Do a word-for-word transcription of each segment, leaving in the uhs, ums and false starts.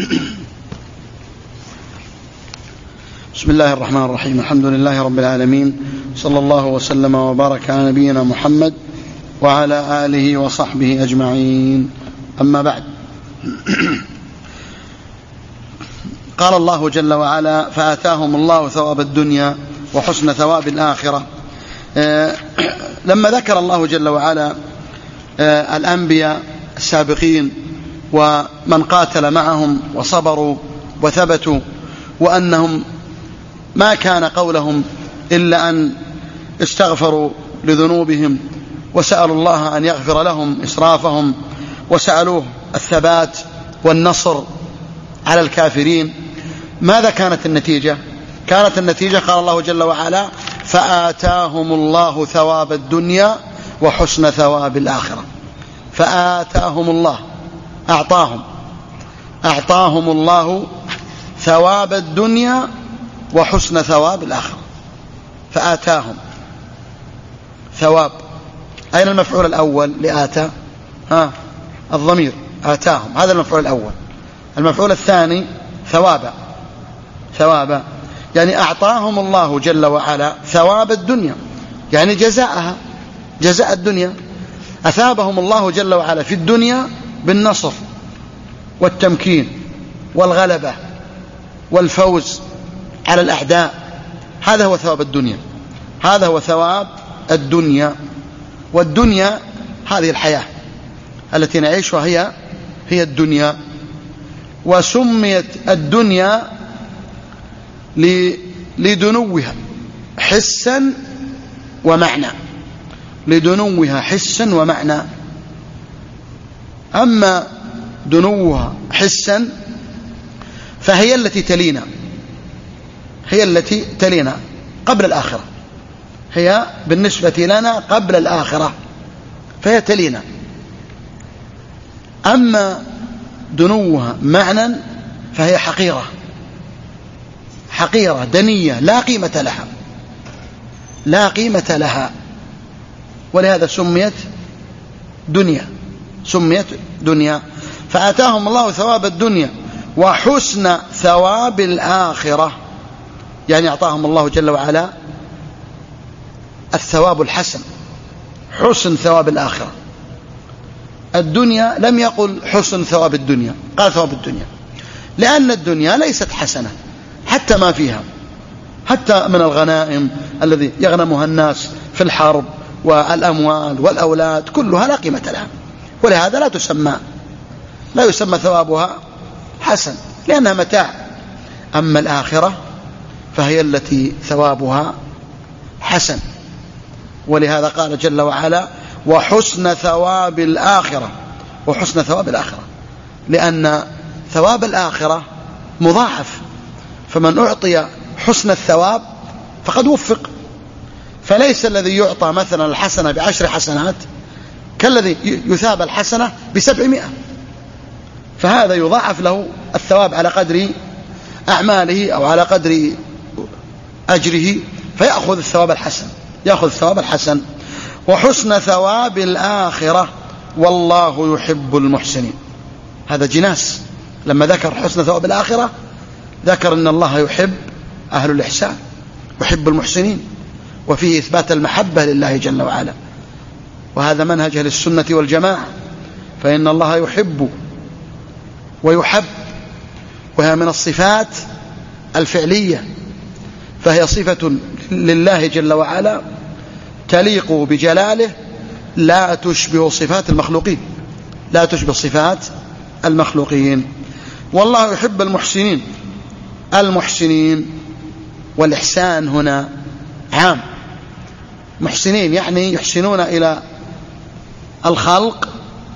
بسم الله الرحمن الرحيم. الحمد لله رب العالمين، صلى الله وسلم وبارك على نبينا محمد وعلى آله وصحبه أجمعين. أما بعد، قال الله جل وعلا: فآتاهم الله ثواب الدنيا وحسن ثواب الآخرة. لما ذكر الله جل وعلا الأنبياء السابقين ومن قاتل معهم وصبروا وثبتوا، وأنهم ما كان قولهم إلا أن استغفروا لذنوبهم وسألوا الله أن يغفر لهم إسرافهم، وسألوه الثبات والنصر على الكافرين، ماذا كانت النتيجة؟ كانت النتيجة قال الله جل وعلا: فآتاهم الله ثواب الدنيا وحسن ثواب الآخرة. فآتاهم الله، أعطاهم أعطاهم الله ثواب الدنيا وحسن ثواب الآخرة. فآتاهم ثواب، أين المفعول الأول لآتى؟ ها الضمير آتاهم، هذا المفعول الأول. المفعول الثاني ثوابا، ثوابا يعني أعطاهم الله جل وعلا ثواب الدنيا، يعني جزاءها، جزاء الدنيا. أثابهم الله جل وعلا في الدنيا بالنصر والتمكين والغلبة والفوز على الأعداء. هذا هو ثواب الدنيا، هذا هو ثواب الدنيا. والدنيا هذه الحياة التي نعيشها، هي هي الدنيا. وسميت الدنيا لدنوها حسا ومعنى، لدنوها حسا ومعنى. أما دنوها حسا فهي التي تلينا، هي التي تلينا قبل الآخرة، هي بالنسبة لنا قبل الآخرة، فهي تلينا. أما دنوها معنى فهي حقيرة، حقيرة دنية لا قيمة لها، لا قيمة لها. ولهذا سميت دنيا، سميت دنيا. فآتاهم الله ثواب الدنيا وحسن ثواب الآخرة، يعني أعطاهم الله جل وعلا الثواب الحسن، حسن ثواب الآخرة. الدنيا لم يقل حسن ثواب الدنيا، قال ثواب الدنيا، لأن الدنيا ليست حسنة، حتى ما فيها، حتى من الغنائم الذي يغنمها الناس في الحرب والأموال والأولاد كلها لا قيمة لها، ولهذا لا تسمى لا يسمى ثوابها حسن، لأنها متاع. أما الآخرة فهي التي ثوابها حسن، ولهذا قال جل وعلا: وحسن ثواب الآخرة، وحسن ثواب الآخرة، لأن ثواب الآخرة مضاعف، فمن أعطي حسن الثواب فقد وفق. فليس الذي يعطى مثلا الحسنة بعشر حسنات كالذي يثاب الحسنة بسبعمائة، فهذا يضاعف له الثواب على قدر أعماله أو على قدر أجره، فيأخذ الثواب الحسن، يأخذ الثواب الحسن. وحسن ثواب الآخرة والله يحب المحسنين. هذا جناس، لما ذكر حسن ثواب الآخرة ذكر أن الله يحب أهل الإحسان، يحب المحسنين، وفيه إثبات المحبة لله جل وعلا. وهذا منهج أهل السنة والجماعة، فإن الله يحب ويحب، وهي من الصفات الفعلية، فهي صفة لله جل وعلا تليق بجلاله، لا تشبه صفات المخلوقين، لا تشبه صفات المخلوقين. والله يحب المحسنين. المحسنين والإحسان هنا عام، محسنين يعني يحسنون إلى الخلق،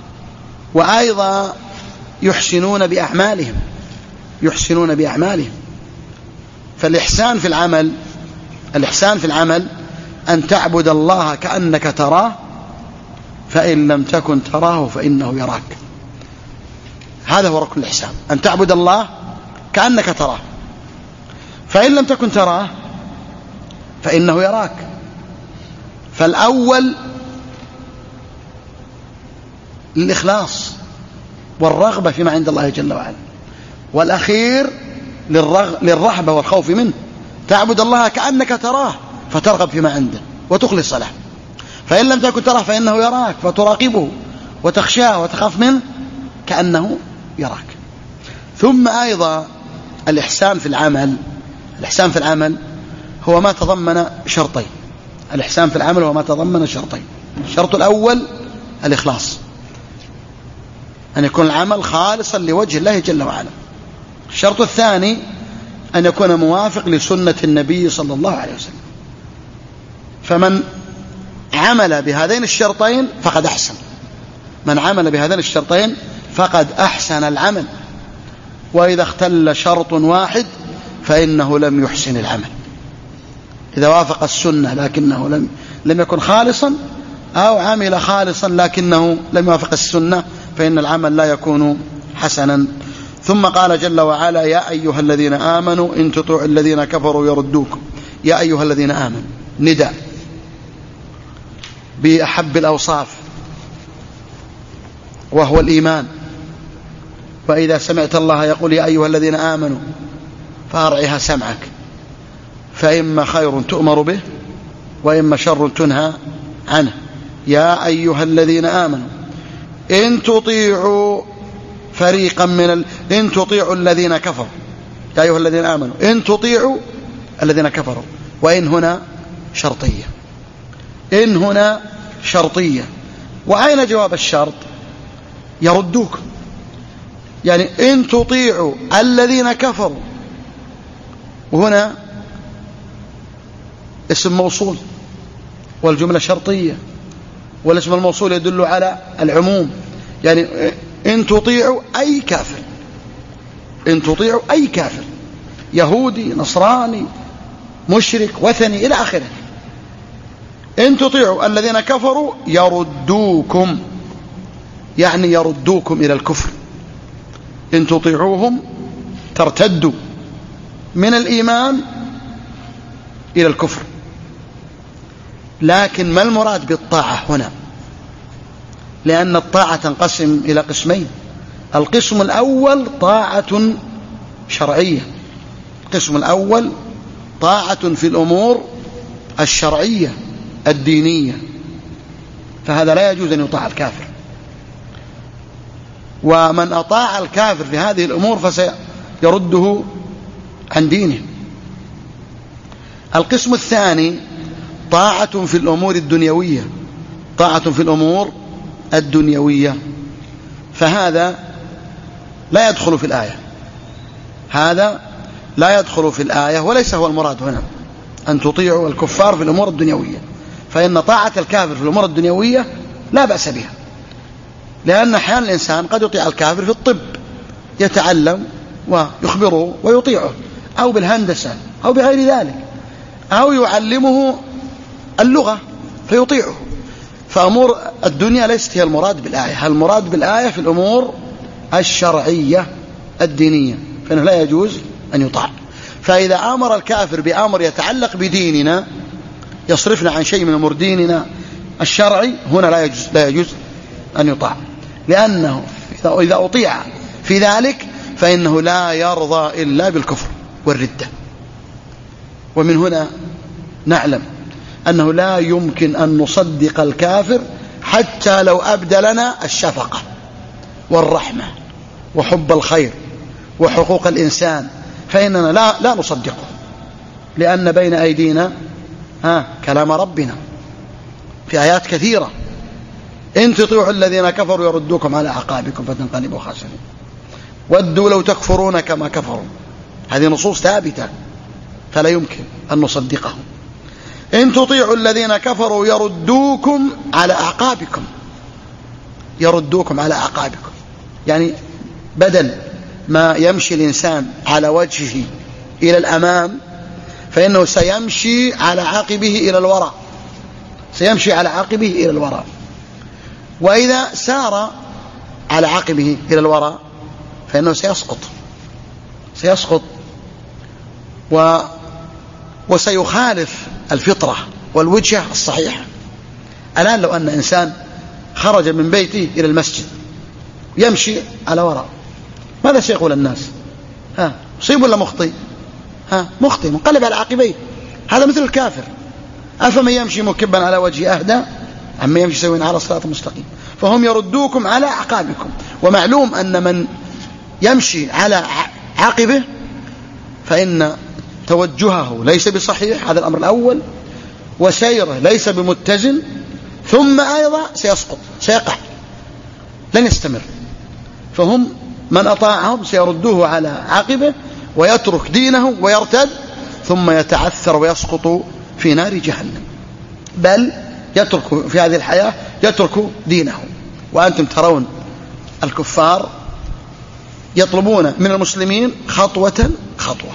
وأيضا يحسنون بأعمالهم، يحسنون بأعمالهم. فالإحسان في العمل، الإحسان في العمل أن تعبد الله كأنك تراه، فإن لم تكن تراه فإنه يراك. هذا هو ركن الإحسان، أن تعبد الله كأنك تراه، فإن لم تكن تراه فإنه يراك. فالأول الإخلاص والرغبة فيما عند الله جل وعلا، والأخير للرغ... للرهبة والخوف منه، تعبد الله كأنك تراه فترغب فيما عنده وتخلص له، فإن لم تكن تراه فإنه يراك فتراقبه وتخشاه وتخاف منه كأنه يراك. ثم أيضا الإحسان في العمل، الإحسان في العمل هو ما تضمن شرطين، الإحسان في العمل هو ما تضمن شرطين. الشرط الأول الإخلاص، أن يكون العمل خالصا لوجه الله جل وعلا. الشرط الثاني أن يكون موافق لسنة النبي صلى الله عليه وسلم. فمن عمل بهذين الشرطين فقد أحسن، من عمل بهذين الشرطين فقد أحسن العمل، وإذا اختل شرط واحد فإنه لم يحسن العمل. إذا وافق السنة لكنه لم, لم يكن خالصا، أو عمل خالصا لكنه لم يوافق السنة، فإن العمل لا يكون حسنا. ثم قال جل وعلا: يا أيها الذين آمنوا إن تطيعوا الذين كفروا يردوكم. يا أيها الذين آمنوا نداء بأحب الأوصاف وهو الإيمان. وإذا سمعت الله يقول يا أيها الذين آمنوا فأرعها سمعك، فإما خير تؤمر به وإما شر تنهى عنه. يا أيها الذين آمنوا إن تطيعوا فريقا من ال... إن تطيعوا الذين كفروا. يا أيها الذين آمنوا إن تطيعوا الذين كفروا، وإن هنا شرطية، إن هنا شرطية. وأين جواب الشرط؟ يردوكم، يعني إن تطيعوا الذين كفروا، وهنا اسم موصول والجملة شرطية، والاسم الموصول يدل على العموم، يعني إن تطيعوا أي كافر، إن تطيعوا أي كافر، يهودي نصراني مشرك وثني إلى آخره. إن تطيعوا الذين كفروا يردوكم، يعني يردوكم إلى الكفر. إن تطيعوهم ترتدوا من الإيمان إلى الكفر. لكن ما المراد بالطاعة هنا؟ لأن الطاعة تنقسم إلى قسمين. القسم الأول طاعة شرعية، القسم الأول طاعة في الأمور الشرعية الدينية، فهذا لا يجوز أن يطاع الكافر. ومن أطاع الكافر في هذه الأمور فسيرده عن دينه. القسم الثاني طاعة في الأمور الدنيوية، طاعة في الأمور الدنيوية، فهذا لا يدخل في الآية، هذا لا يدخل في الآية، وليس هو المراد هنا أن تطيعوا الكفار في الأمور الدنيوية، فإن طاعة الكافر في الأمور الدنيوية لا بأس بها، لأن أحيانا الإنسان قد يطيع الكافر في الطب، يتعلم ويخبره ويطيعه، أو بالهندسة أو بغير ذلك، أو يعلمه اللغة فيطيعه. فأمور الدنيا ليست هي المراد بالآية، المراد بالآية في الأمور الشرعية الدينية، فإنه لا يجوز أن يطاع. فإذا أمر الكافر بأمر يتعلق بديننا يصرفنا عن شيء من أمور ديننا الشرعي، هنا لا يجوز, لا يجوز أن يطاع، لأنه إذا أطيع في ذلك فإنه لا يرضى إلا بالكفر والردة. ومن هنا نعلم أنه لا يمكن أن نصدق الكافر حتى لو أبدى لنا الشفقة والرحمة وحب الخير وحقوق الإنسان، فإننا لا, لا نصدقه، لأن بين أيدينا ها كلام ربنا في آيات كثيرة: إن تطيعوا الذين كفروا يردوكم على أعقابكم فتنقلبوا خاسرين، ودوا لو تكفرون كما كفروا. هذه نصوص ثابتة فلا يمكن أن نصدقهم. إن تطيعوا الذين كفروا يردوكم على أعقابكم، يردوكم على أعقابكم، يعني بدل ما يمشي الإنسان على وجهه إلى الأمام فإنه سيمشي على عاقبه إلى الوراء، سيمشي على عاقبه إلى الوراء. وإذا سار على عاقبه إلى الوراء فإنه سيسقط، سيسقط و وسيخالف الفطرة والوجهة الصحيحة. الآن لو أن إنسان خرج من بيته إلى المسجد يمشي على وراء، ماذا سيقول الناس؟ ها مصيب ولا مخطئ؟ ها مخطئ منقلب على عقبيه. هذا مثل الكافر. أفمن يمشي مكبا على وجهه أهدى أما يمشي سويا على صراط مستقيم. فهم يردوكم على أعقابكم. ومعلوم أن من يمشي على عقبه فإن توجهه ليس بصحيح، هذا الأمر الأول، وسيره ليس بمتزن، ثم أيضا سيسقط سيقع لن يستمر. فهم من أطاعهم سيردوه على عقبه ويترك دينه ويرتد ثم يتعثر ويسقط في نار جهنم، بل يترك في هذه الحياة يترك دينه. وأنتم ترون الكفار يطلبون من المسلمين خطوة خطوة،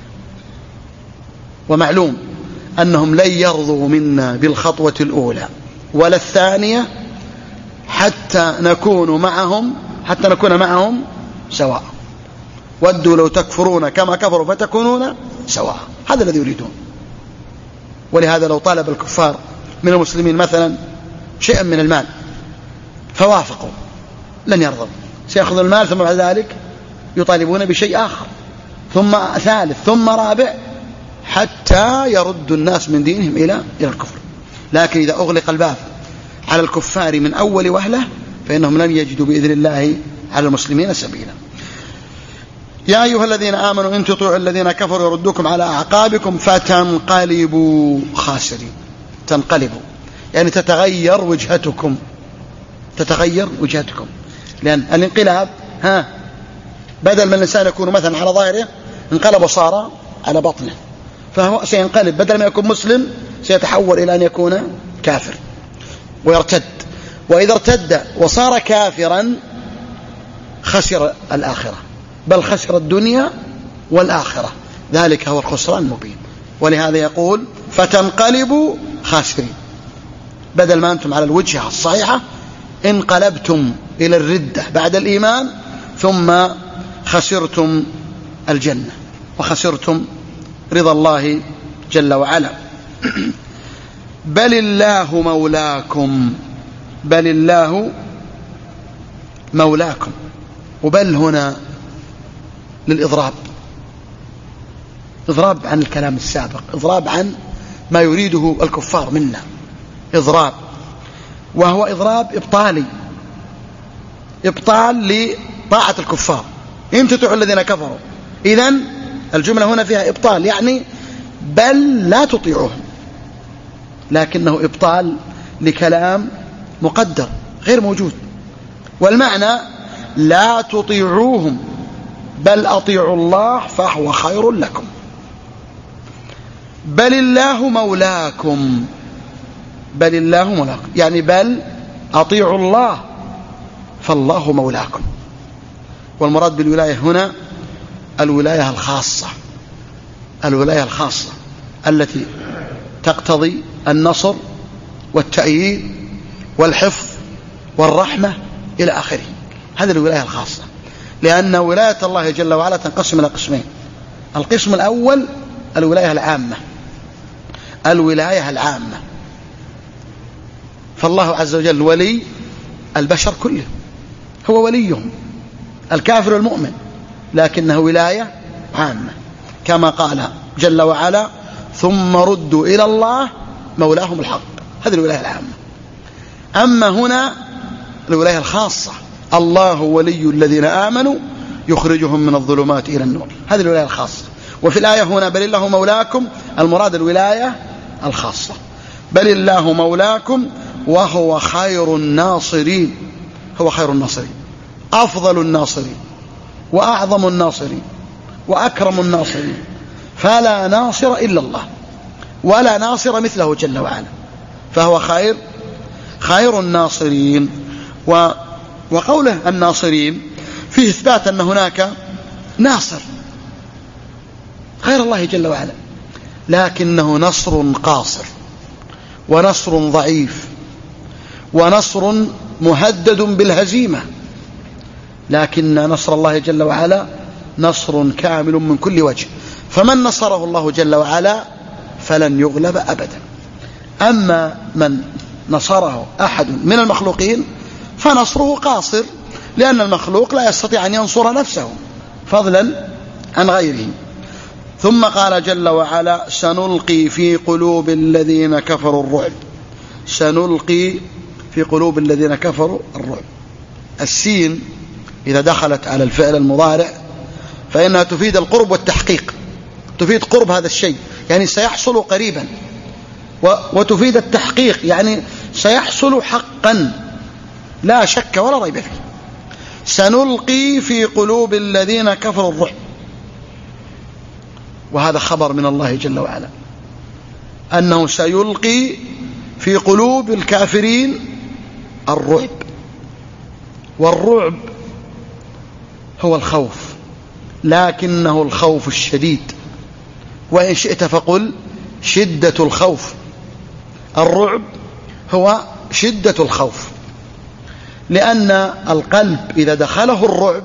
ومعلوم أنهم لن يرضوا منا بالخطوة الأولى ولا الثانية حتى نكون معهم حتى نكون معهم سواء. ودوا لو تكفرون كما كفروا فتكونون سواء، هذا الذي يريدون. ولهذا لو طالب الكفار من المسلمين مثلا شيئا من المال فوافقوا لن يرضوا، سيأخذ المال ثم بعد ذلك يطالبون بشيء آخر ثم ثالث ثم رابع حتى يرد الناس من دينهم إلى إلى الكفر. لكن إذا أغلق الباب على الكفار من أول وهلة فإنهم لن يجدوا بإذن الله على المسلمين سبيلا. يا أيها الذين آمنوا إن تطيعوا الذين كفروا يردوكم على أعقابكم فتنقلبوا خاسرين. تنقلبوا يعني تتغير وجهتكم، تتغير وجهتكم، لأن الانقلاب ها بدل من الإنسان يكون مثلا على ظاهره انقلب وصار على بطنه، فهو سينقلب بدل ما يكون مسلم سيتحول إلى أن يكون كافر ويرتد. وإذا ارتد وصار كافرا خسر الآخرة، بل خسر الدنيا والآخرة، ذلك هو الخسران المبين. ولهذا يقول فتنقلبوا خاسرين، بدل ما أنتم على الوجهة الصحيحة انقلبتم إلى الردة بعد الإيمان ثم خسرتم الجنة وخسرتم رضا الله جل وعلا. بل الله مولاكم، بل الله مولاكم، وبل هنا للإضراب، إضراب عن الكلام السابق، إضراب عن ما يريده الكفار منا، إضراب، وهو إضراب إبطالي، إبطال لطاعة الكفار. إن تطيعوا الذين كفروا، إذن الجملة هنا فيها إبطال، يعني بل لا تطيعوهم، لكنه إبطال لكلام مقدر غير موجود. والمعنى لا تطيعوهم بل أطيعوا الله فهو خير لكم. بل الله مولاكم، بل الله مولاكم يعني بل أطيعوا الله فالله مولاكم. والمراد بالولاية هنا الولاية الخاصة، الولاية الخاصة التي تقتضي النصر والتأييد والحفظ والرحمة إلى آخره، هذه الولاية الخاصة. لأن ولاية الله جل وعلا تنقسم إلى قسمين: القسم الأول الولاية العامة، الولاية العامة، فالله عز وجل ولي البشر كلهم، هو وليهم الكافر والمؤمن، لكنه ولاية عامة، كما قال جل وعلا ثم ردوا إلى الله مولاهم الحق، هذه الولاية العامة. أما هنا الولاية الخاصة، الله ولي الذين آمنوا يخرجهم من الظلمات إلى النور، هذه الولاية الخاصة. وفي الآية هنا بل الله مولاكم، المراد الولاية الخاصة. بل الله مولاكم وهو خير الناصرين، هو خير الناصرين، أفضل الناصرين وأعظم الناصرين وأكرم الناصرين، فلا ناصر إلا الله ولا ناصر مثله جل وعلا، فهو خير خير الناصرين. و وقوله الناصرين فيه إثبات أن هناك ناصر غير الله جل وعلا، لكنه نصر قاصر ونصر ضعيف ونصر مهدد بالهزيمة، لكن نصر الله جل وعلا نصر كامل من كل وجه، فمن نصره الله جل وعلا فلن يغلب أبدا. أما من نصره أحد من المخلوقين فنصره قاصر، لأن المخلوق لا يستطيع أن ينصر نفسه، فضلا عن غيرهم. ثم قال جل وعلا سنلقي في قلوب الذين كفروا الرعب. سنلقي في قلوب الذين كفروا الرعب. السين إذا دخلت على الفعل المضارع فإنها تفيد القرب والتحقيق، تفيد قرب هذا الشيء يعني سيحصل قريبا، وتفيد التحقيق يعني سيحصل حقا لا شك ولا ريب فيه. سنلقي في قلوب الذين كفروا الرعب، وهذا خبر من الله جل وعلا أنه سيلقي في قلوب الكافرين الرعب. والرعب هو الخوف، لكنه الخوف الشديد، وإن شئت فقل شدة الخوف. الرعب هو شدة الخوف، لأن القلب إذا دخله الرعب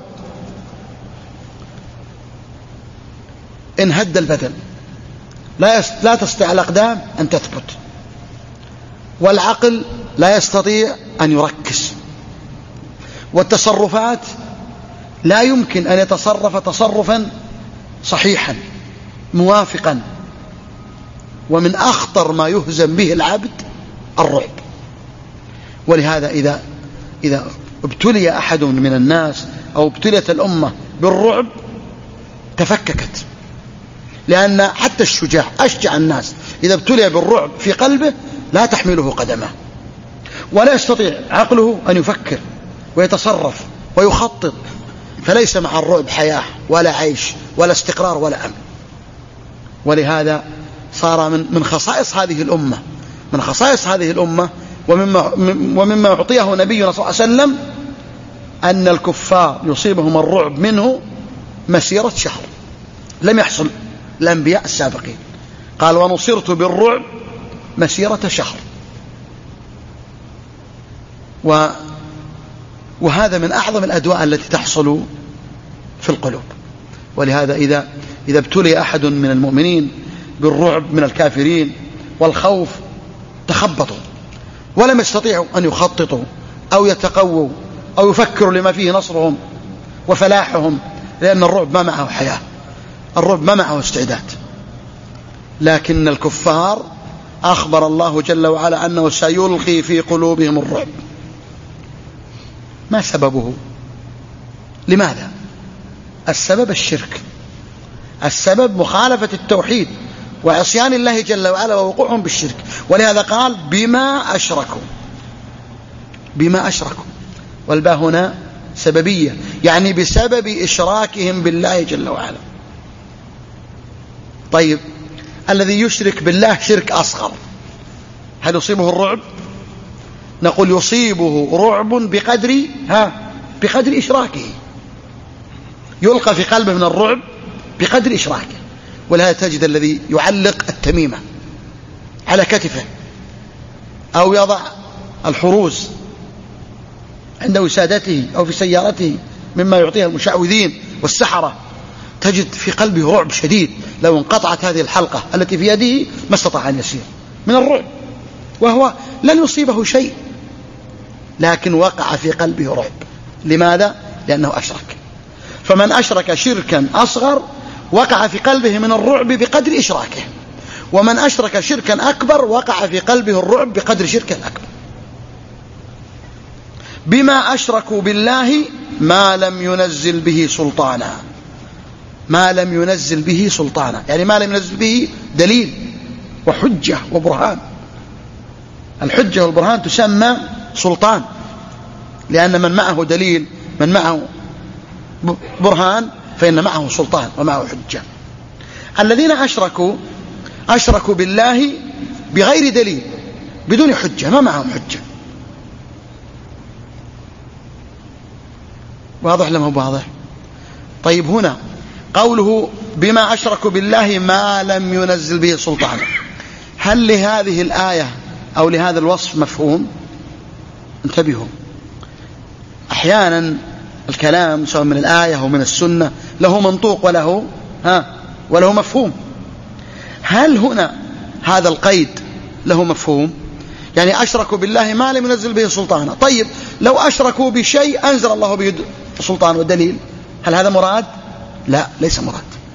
انهد البدن، لا لا تستطيع الأقدام أن تثبت، والعقل لا يستطيع أن يركز، والتصرفات لا يمكن أن يتصرف تصرفا صحيحا موافقا. ومن أخطر ما يهزم به العبد الرعب. ولهذا إذا إذا ابتلي أحد من الناس أو ابتلت الأمة بالرعب تفككت، لأن حتى الشجاع أشجع الناس إذا ابتلي بالرعب في قلبه لا تحمله قدمه، ولا يستطيع عقله أن يفكر ويتصرف ويخطط، فليس مع الرعب حياة ولا عيش ولا استقرار ولا أمن. ولهذا صار من من خصائص هذه الأمة من خصائص هذه الأمة ومما ومما يعطيه نبينا صلى الله عليه وسلم أن الكفار يصيبهم الرعب منه مسيرة شهر. لم يحصل الأنبياء السابقين. قال ونصرت بالرعب مسيرة شهر. و وهذا من أعظم الأدواء التي تحصل في القلوب. ولهذا إذا إذا ابتلي أحد من المؤمنين بالرعب من الكافرين والخوف تخبطوا ولم يستطيعوا أن يخططوا أو يتقووا أو يفكروا لما فيه نصرهم وفلاحهم، لأن الرعب ما معه حياة، الرعب ما معه استعداد. لكن الكفار أخبر الله جل وعلا أنه سيلقي في قلوبهم الرعب. ما سببه؟ لماذا؟ السبب الشرك، السبب مخالفة التوحيد وعصيان الله جل وعلا ووقوعهم بالشرك. ولهذا قال بما أشركوا، بما أشركوا، والباء هنا سببية يعني بسبب إشراكهم بالله جل وعلا. طيب الذي يشرك بالله شرك أصغر هل يصيبه الرعب؟ نقول يصيبه رعب بقدر ها بقدر إشراكه، يلقى في قلبه من الرعب بقدر إشراكه. ولهذا تجد الذي يعلق التميمة على كتفه أو يضع الحروز عند وسادته أو في سيارته مما يعطيها المشعوذين والسحرة، تجد في قلبه رعب شديد. لو انقطعت هذه الحلقة التي في يده ما استطاع أن يسير من الرعب، وهو لن يصيبه شيء، لكن وقع في قلبه رعب. لماذا؟ لأنه أشرك. فمن أشرك شركا أصغر وقع في قلبه من الرعب بقدر إشراكه، ومن أشرك شركا أكبر وقع في قلبه الرعب بقدر شركه الأكبر. بما أشركوا بالله ما لم ينزل به سلطانا، ما لم ينزل به سلطانا يعني ما لم ينزل به دليل وحجة وبرهان. الحجة والبرهان تسمى سلطان، لأن من معه دليل من معه برهان فإن معه سلطان ومعه حجة. الذين أشركوا أشركوا بالله بغير دليل بدون حجة، ما معهم حجة. واضح لما هو واضح؟ طيب هنا قوله بما أشركوا بالله ما لم ينزل به سلطانا، هل لهذه الآية أو لهذا الوصف مفهوم؟ انتبهوا، أحيانا الكلام سواء من الآية أو من السنة له منطوق وله ها وله مفهوم. هل هنا هذا القيد له مفهوم؟ يعني أشركوا بالله ما لم ينزل به سلطانا. طيب لو أشركوا بشيء أنزل الله به سلطان ودليل، هل هذا مراد؟ لا، ليس مراد.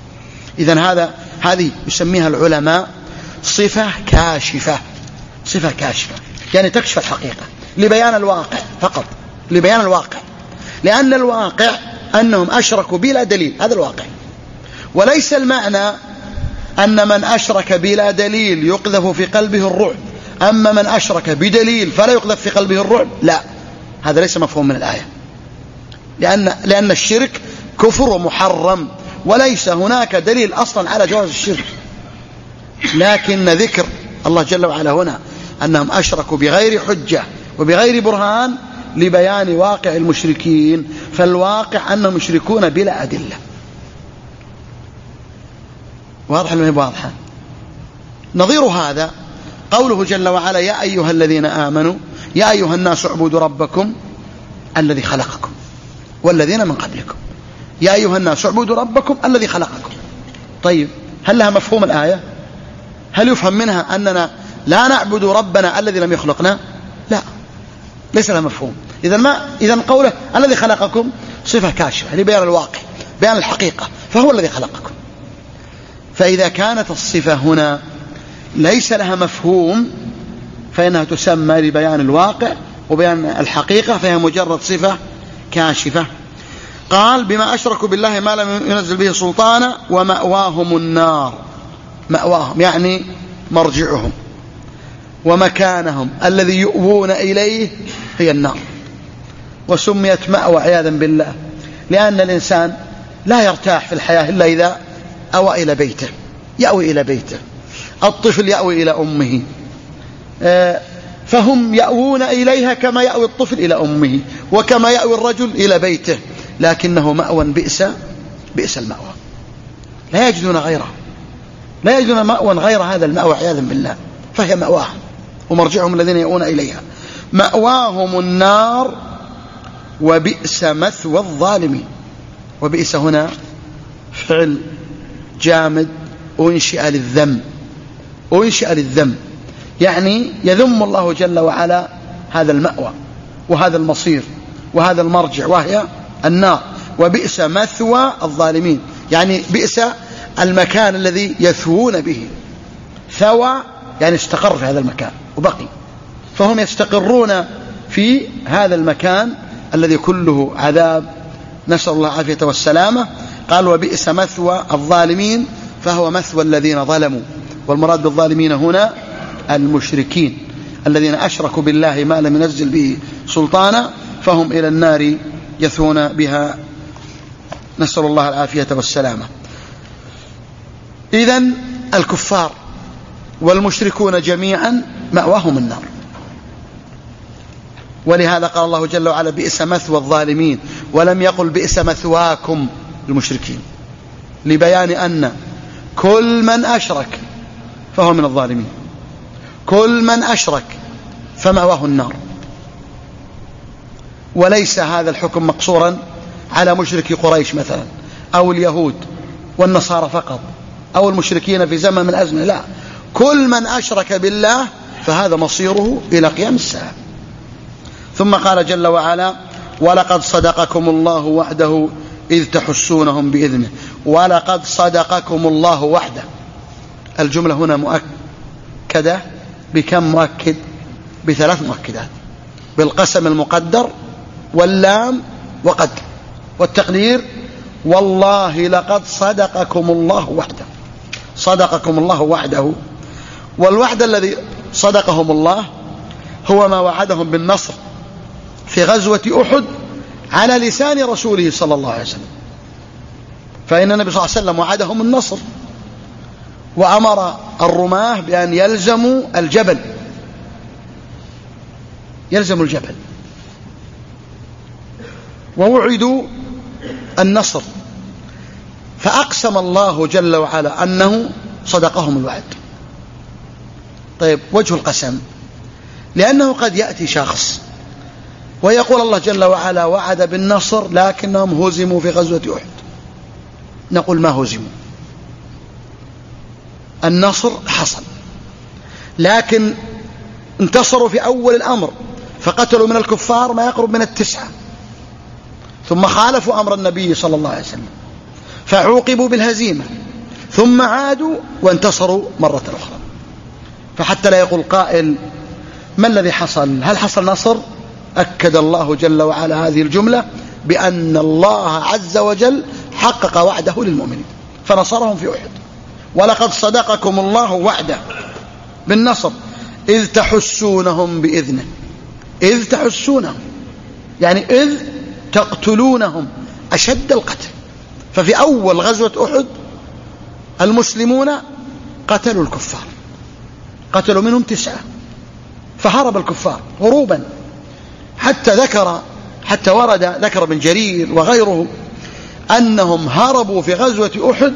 إذن هذا هذه يسميها العلماء صفة كاشفة، صفة كاشفة يعني تكشف الحقيقة لبيان الواقع فقط، لبيان الواقع، لأن الواقع أنهم أشركوا بلا دليل، هذا الواقع. وليس المعنى أن من أشرك بلا دليل يقذف في قلبه الرعب، أما من أشرك بدليل فلا يقذف في قلبه الرعب، لا، هذا ليس مفهوم من الآية، لأن, لأن الشرك كفر ومحرم، وليس هناك دليل أصلا على جواز الشرك. لكن ذكر الله جل وعلا هنا أنهم أشركوا بغير حجة وبغير برهان لبيان واقع المشركين، فالواقع أنهم يشركون بلا أدلة. واضح ولا مو واضحة؟ نظير هذا قوله جل وعلا يا أيها الذين آمنوا يا أيها الناس اعبدوا ربكم الذي خلقكم والذين من قبلكم. يا أيها الناس اعبدوا ربكم الذي خلقكم. طيب هل لها مفهوم الآية؟ هل يفهم منها أننا لا نعبد ربنا الذي لم يخلقنا؟ لا، ليس لها مفهوم. إذن ما إذن قوله الذي خلقكم صفة كاشفة لبيان الواقع، بيان الحقيقة، فهو الذي خلقكم. فإذا كانت الصفة هنا ليس لها مفهوم فإنها تسمى لبيان الواقع وبيان الحقيقة، فهي مجرد صفة كاشفة. قال بما أشركوا بالله ما لم ينزل به سلطانا ومأواهم النار، مأواهم يعني مرجعهم، ومكانهم الذي يؤوون إليه هي النار. وسميت مأوى عياذا بالله لأن الإنسان لا يرتاح في الحياة إلا إذا أوى إلى بيته، يأوي إلى بيته. الطفل يأوي إلى أمه، فهم يأوون إليها كما يأوي الطفل إلى أمه، وكما يأوي الرجل إلى بيته، لكنه مأوى بئس بئس المأوى، لا يجدون غيره، لا يجدون مأوى غير هذا المأوى عياذا بالله، فهي مأواهم ومرجعهم الذين يأوون إليها. مأواهم النار وبئس مثوى الظالمين. وبئس هنا فعل جامد أنشئ للذم، أنشئ للذم يعني يذم الله جل وعلا هذا المأوى وهذا المصير وهذا المرجع وهي النار. وبئس مثوى الظالمين يعني بئس المكان الذي يثوون به. ثوى يعني استقر في هذا المكان وبقي، فهم يستقرون في هذا المكان الذي كله عذاب، نسأل الله العافية والسلامة. قال وبئس مثوى الظالمين، فهو مثوى الذين ظلموا، والمراد بالظالمين هنا المشركين الذين أشركوا بالله ما لم ينزل به سلطانا، فهم إلى النار يثون بها، نسأل الله العافية والسلامة. إذن الكفار والمشركون جميعا مأواهم النار، ولهذا قال الله جل وعلا بئس مثوى الظالمين، ولم يقل بئس مثواكم المشركين، لبيان أن كل من أشرك فهو من الظالمين، كل من أشرك فمأواه النار. وليس هذا الحكم مقصورا على مشركي قريش مثلا أو اليهود والنصارى فقط أو المشركين في زمن من الأزمنة، لا، كل من أشرك بالله فهذا مصيره إلى قيام الساعة. ثم قال جل وعلا ولقد صدقكم الله وحده إذ تحسونهم بإذنه. ولقد صدقكم الله وحده، الجملة هنا مؤكدة بكم مؤكد؟ بثلاث مؤكدات، بالقسم المقدر واللام وقد، والتقدير والله لقد صدقكم الله وحده، صدقكم الله وحده. والوعد الذي صدقهم الله هو ما وعدهم بالنصر في غزوة أحد على لسان رسوله صلى الله عليه وسلم، فإن النبي صلى الله عليه وسلم وعدهم النصر وأمر الرماة بأن يلزموا الجبل، يلزموا الجبل، ووعدوا النصر، فأقسم الله جل وعلا أنه صدقهم الوعد. طيب وجه القسم؟ لأنه قد يأتي شخص ويقول الله جل وعلا وعد بالنصر لكنهم هزموا في غزوة أحد، نقول ما هزموا، النصر حصل، لكن انتصروا في أول الأمر فقتلوا من الكفار ما يقرب من التسعة، ثم خالفوا أمر النبي صلى الله عليه وسلم فعوقبوا بالهزيمة، ثم عادوا وانتصروا مرة أخرى. فحتى لا يقول قائل ما الذي حصل؟ هل حصل نصر؟ أكد الله جل وعلا هذه الجملة بأن الله عز وجل حقق وعده للمؤمنين فنصرهم في أحد. ولقد صدقكم الله وعده بالنصر إذ تحسونهم بإذنه. إذ تحسونهم يعني إذ تقتلونهم أشد القتل. ففي أول غزوة أحد المسلمون قتلوا الكفار، قتلوا منهم تسعة، فهرب الكفار هروبا، حتى ذكر حتى ورد ذكر ابن جرير وغيره أنهم هربوا في غزوة أحد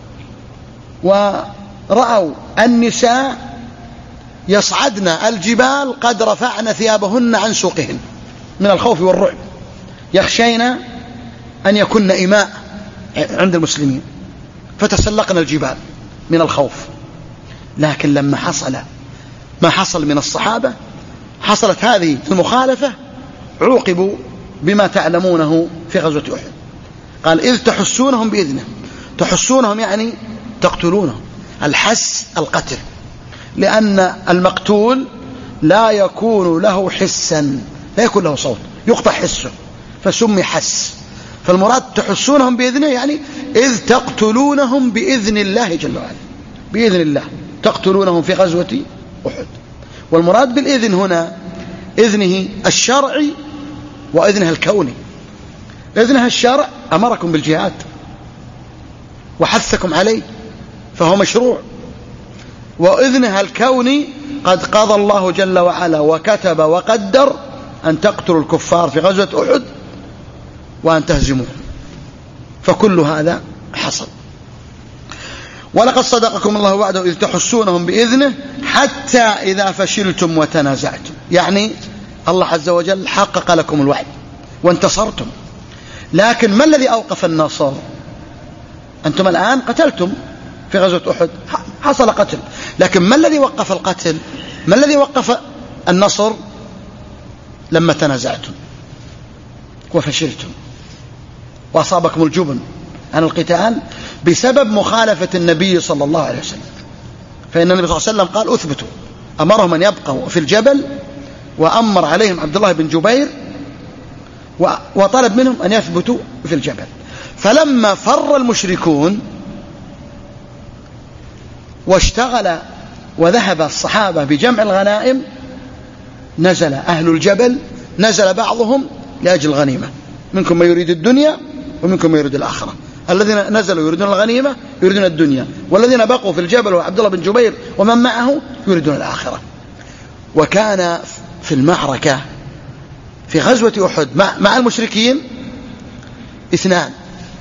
ورأوا النساء يصعدن الجبال قد رفعن ثيابهن عن سوقهن من الخوف والرعب، يخشين أن يكن إماء عند المسلمين، فتسلقن الجبال من الخوف. لكن لما حصل ما حصل من الصحابة، حصلت هذه المخالفة، عوقبوا بما تعلمونه في غزوة أحد. قال إذ تحسونهم بإذنه. تحسونهم يعني تقتلونهم، الحس القتل، لأن المقتول لا يكون له حسا، لا يكون له صوت، يقطع حسه فسمي حس. فالمراد تحسونهم بإذنه يعني إذ تقتلونهم بإذن الله جل وعلا، بإذن الله تقتلونهم في غزوة أحد. والمراد بالإذن هنا إذنه الشرعي وإذنه الكوني. إذنها الشرع أمركم بالجهاد وحثكم عليه فهو مشروع، وإذنها الكوني قد قضى الله جل وعلا وكتب وقدر أن تقتلوا الكفار في غزوة أحد وأن تهزموهم، فكل هذا حصل. ولقد صدقكم الله وعده إذ تحسونهم بإذنه حتى إذا فشلتم وتنازعتم، يعني الله عز وجل حقق لكم الوعد وانتصرتم. لكن ما الذي أوقف النصر؟ أنتم الآن قتلتم في غزوة أحد، حصل قتل، لكن ما الذي وقف القتل؟ ما الذي وقف النصر؟ لما تنازعتم وفشلتم وأصابكم الجبن عن القتال بسبب مخالفة النبي صلى الله عليه وسلم. فإن النبي صلى الله عليه وسلم قال أثبتوا، أمرهم أن يبقوا في الجبل، وأمر عليهم عبد الله بن جبير وطلب منهم أن يثبتوا في الجبل. فلما فر المشركون واشتغل وذهب الصحابة بجمع الغنائم، نزل أهل الجبل، نزل بعضهم لأجل الغنيمة، منكم ما يريد الدنيا ومنكم ما يريد الآخرة. الذين نزلوا يريدون الغنيمة يريدون الدنيا، والذين بقوا في الجبل وعبد الله بن جبير ومن معه يريدون الآخرة. وكان في المعركة في غزوة أحد مع المشركين اثنان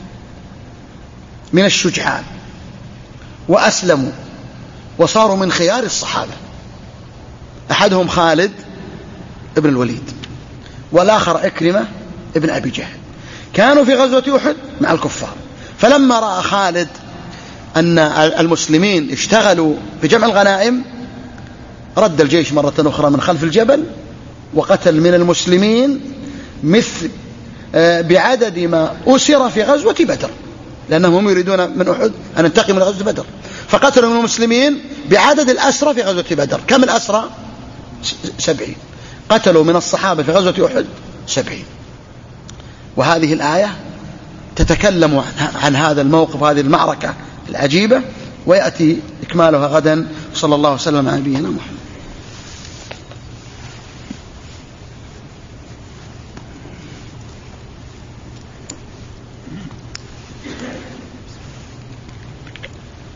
من الشجعان وأسلموا وصاروا من خيار الصحابة، أحدهم خالد ابن الوليد والآخر عكرمة ابن أبي جهل، كانوا في غزوة أحد مع الكفار. فلما رأى خالد أن المسلمين اشتغلوا بجمع الغنائم رد الجيش مرة أخرى من خلف الجبل وقتل من المسلمين مثل بعدد ما أسر في غزوة بدر، لأنهم يريدون من أحد أن ينتقموا من غزوة بدر، فقتلوا من المسلمين بعدد الأسرى في غزوة بدر. كم الأسرى؟ سبعين. قتلوا من الصحابة في غزوة أحد سبعين. وهذه الآية تتكلم عن هذا الموقف، هذه المعركة العجيبة، ويأتي إكمالها غدا. صلى الله وسلم على نبينا محمد.